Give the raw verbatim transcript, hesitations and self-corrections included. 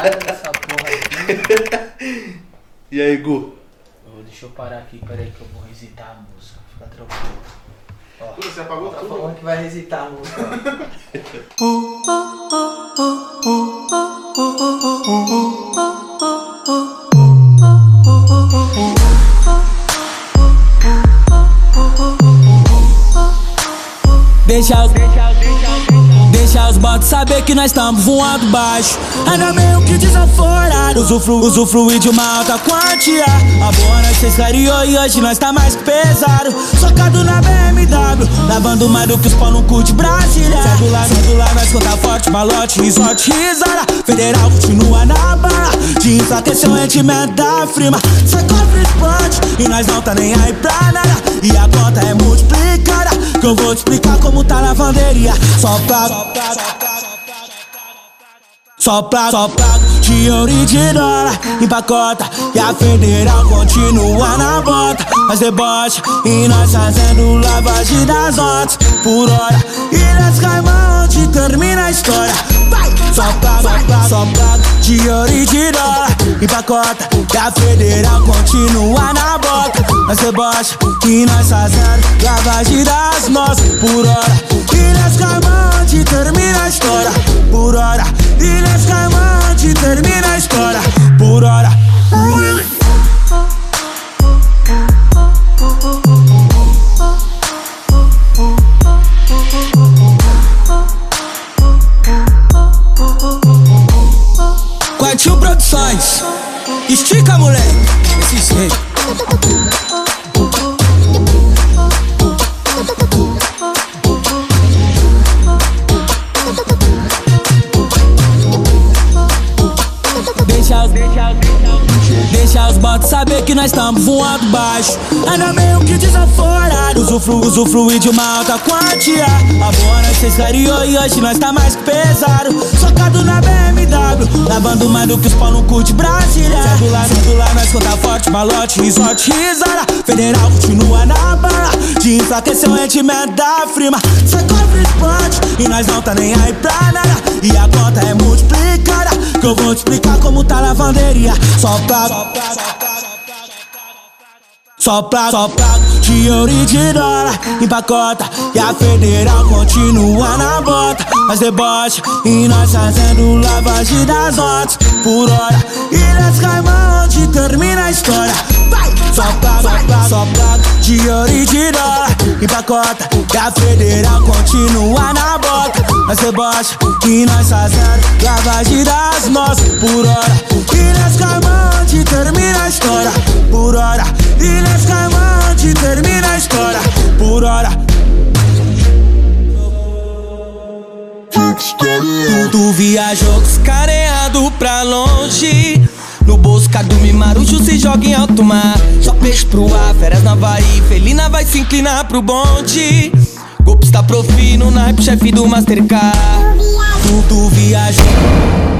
essa porra aqui. E aí, Gu? Oh, deixa eu parar aqui, peraí que eu vou recitar a música. Fica tranquilo. Ó, você apagou tá tudo? falando que vai recitar a música. Deixa os, deixa os bots saber que nós estamos voando baixo. Ainda meio que desaforado, usufru, usufruir de uma alta quantia. A boa nós fez clareou e hoje nós tá mais que pesado. Socado na B M W, lavando mais do que os pau no cu de Brasília. Cédula, cédula, nós conta forte, malote, resort, risada. Federal continua na bala, de enfraquecer o rendimento da firma. Cê cofre explode e nós não tá nem aí pra nada. E a conta é multiplicada, que eu vou te explicar como tá na lavanderia. Só prato, só prato, só prato de ouro e de dólar empacota. E a federal continua na bota. Nós debocha e nós fazendo lavagem das notas por hora. Ilhas Caimão onde termina a história. Vai! Só prato, só prato, só prato de ouro e de dólar empacota. E a federal continua na bota. Nós debocha e nós fazendo lavagem das notas por hora. Ilhas Caimão onde termina a história por hora. Ilhas Caimão onde termina a história por hora. Quatro Produções, estica, moleque, esse jeito. Deixa os, deixa os, deixa os bots saber que nós estamos voando baixo. Ainda meio que desaforado, usufru, usufruir de uma alta quantia. A boa nós fez clareou e hoje nós tá mais que pesado. Socado na B M W, lavando mais do que os pau no cu de Brasília. Cédula, cédula, nós conta forte, malote, resort, risada. Federal continua na bala, de enfraquecer o rendimento da firma. Cê cofre explode e nós não tá nem aí pra nada. E a conta é multiplicada, que eu vou te explicar como tá a lavanderia. Só prato, só prato, só prato de ouro e de dólar empacota. E a federal continua na bota. Nós debocha e nós fazendo lavagem das notas por hora. Ilhas Caimão onde termina a história. Vai! Só prato, só prato, só prato de ouro e de dólar empacota. E a federal continua na bota. Nós debocha e nós fazendo lavagem das notas por hora. Ilhas Caimão onde termina a história por hora. Ilhas Caimão onde termina a história por hora. Tu, tu viajou com os careado pra longe. No bolso Cardume Marujo se joga em alto mar. Só peixe pro ar, férias na Havaí. Felina vai se inclinar pro bonde. Golpista profino, naipe, chefe do Mastercard. Tu, tu viajou